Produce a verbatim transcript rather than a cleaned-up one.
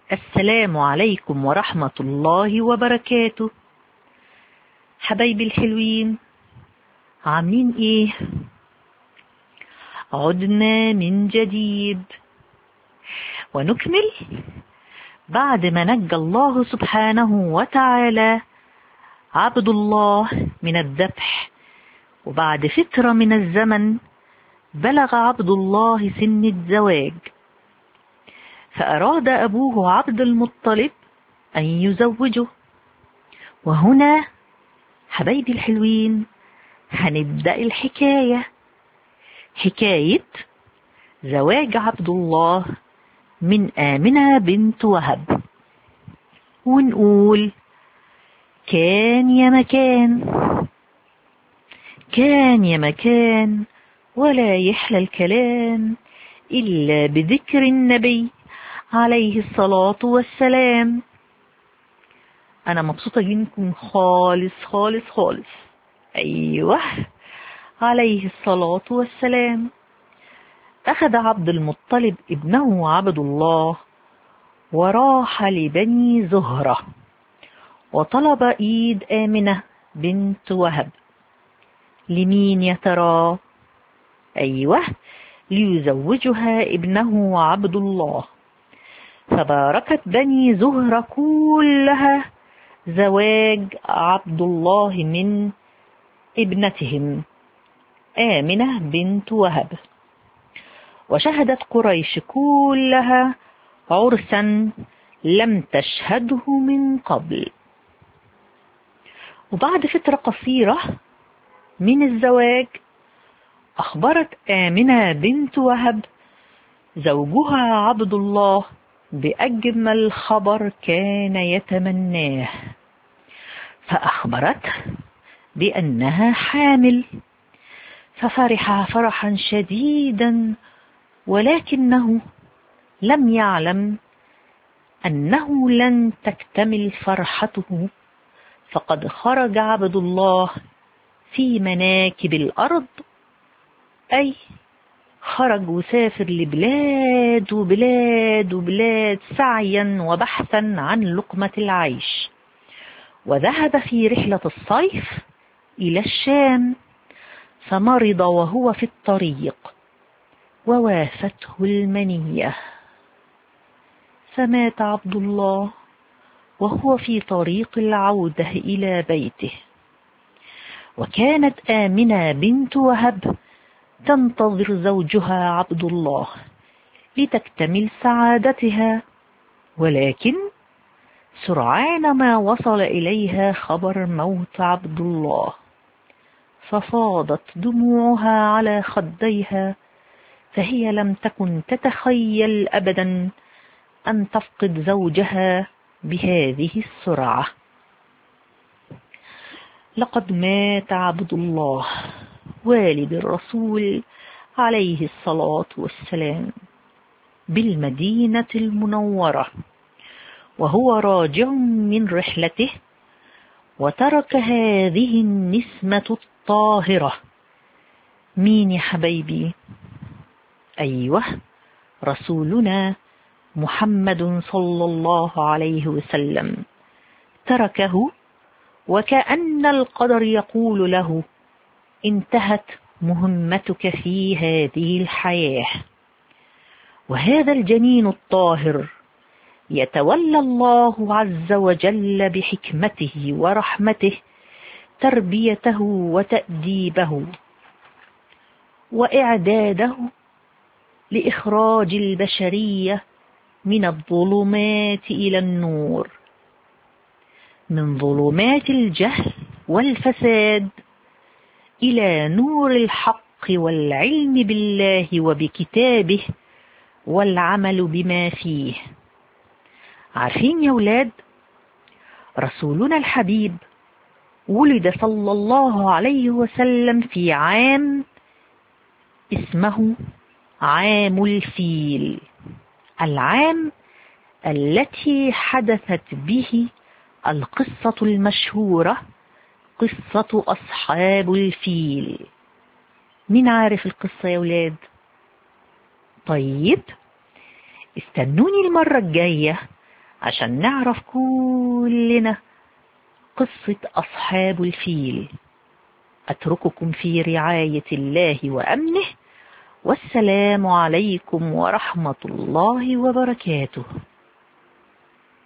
السلام عليكم ورحمة الله وبركاته. حبايبي الحلوين، عاملين ايه؟ عدنا من جديد ونكمل بعد ما نجى الله سبحانه وتعالى عبد الله من الذبح، وبعد فترة من الزمن بلغ عبد الله سن الزواج، فأراد أبوه عبد المطلب أن يزوجه. وهنا حبايبي الحلوين هنبدأ الحكاية، حكاية زواج عبد الله من آمنة بنت وهب. ونقول كان يا مكان، كان يا مكان ولا يحلى الكلام إلا بذكر النبي عليه الصلاة والسلام. أنا مبسوطة منكم خالص خالص خالص. أيوه، عليه الصلاة والسلام. أخذ عبد المطلب ابنه عبد الله وراح لبني زهرة، وطلب إيد آمنة بنت وهب. لمين يا ترى؟ أيوه، ليزوجها ابنه عبد الله. فباركت بني زهرة كلها زواج عبد الله من ابنتهم آمنة بنت وهب. وشهدت قريش كلها عرسا لم تشهده من قبل. وبعد فترة قصيرة من الزواج أخبرت آمنة بنت وهب زوجها عبد الله بأجمل خبر كان يتمناه، فأخبرته بأنها حامل. ففرح فرحا شديدا، ولكنه لم يعلم أنه لن تكتمل فرحته، فقد خرج عبد الله في مناكب الأرض، أي خرج وسافر لبلاد وبلاد وبلاد سعيا وبحثا عن لقمة العيش. وذهب في رحلة الصيف إلى الشام، فمرض وهو في الطريق ووافته المنية، فمات عبد الله وهو في طريق العودة إلى بيته. وكانت آمنة بنت وهب تنتظر زوجها عبد الله لتكتمل سعادتها، ولكن سرعان ما وصل إليها خبر موت عبد الله، ففاضت دموعها على خديها، فهي لم تكن تتخيل أبدا أن تفقد زوجها بهذه السرعة. لقد مات عبد الله والد الرسول عليه الصلاة والسلام بالمدينة المنورة، وهو راجع من رحلته، وترك هذه النسمة الطاهرة. مين يا حبايبي؟ أيوه، رسولنا محمد صلى الله عليه وسلم تركه، وكأن القدر يقول له: انتهت مهمتك في هذه الحياة. وهذا الجنين الطاهر يتولى الله عز وجل بحكمته ورحمته تربيته وتأديبه وإعداده لإخراج البشرية من الظلمات إلى النور، من ظلمات الجهل والفساد إلى نور الحق والعلم بالله وبكتابه والعمل بما فيه. عارفين يا ولاد، رسولنا الحبيب ولد صلى الله عليه وسلم في عام اسمه عام الفيل، العام التي حدثت به القصة المشهورة، قصة أصحاب الفيل. مين عارف القصة يا ولاد؟ طيب استنوني المرة الجاية عشان نعرف كلنا قصة أصحاب الفيل. أترككم في رعاية الله وأمنه، والسلام عليكم ورحمة الله وبركاته.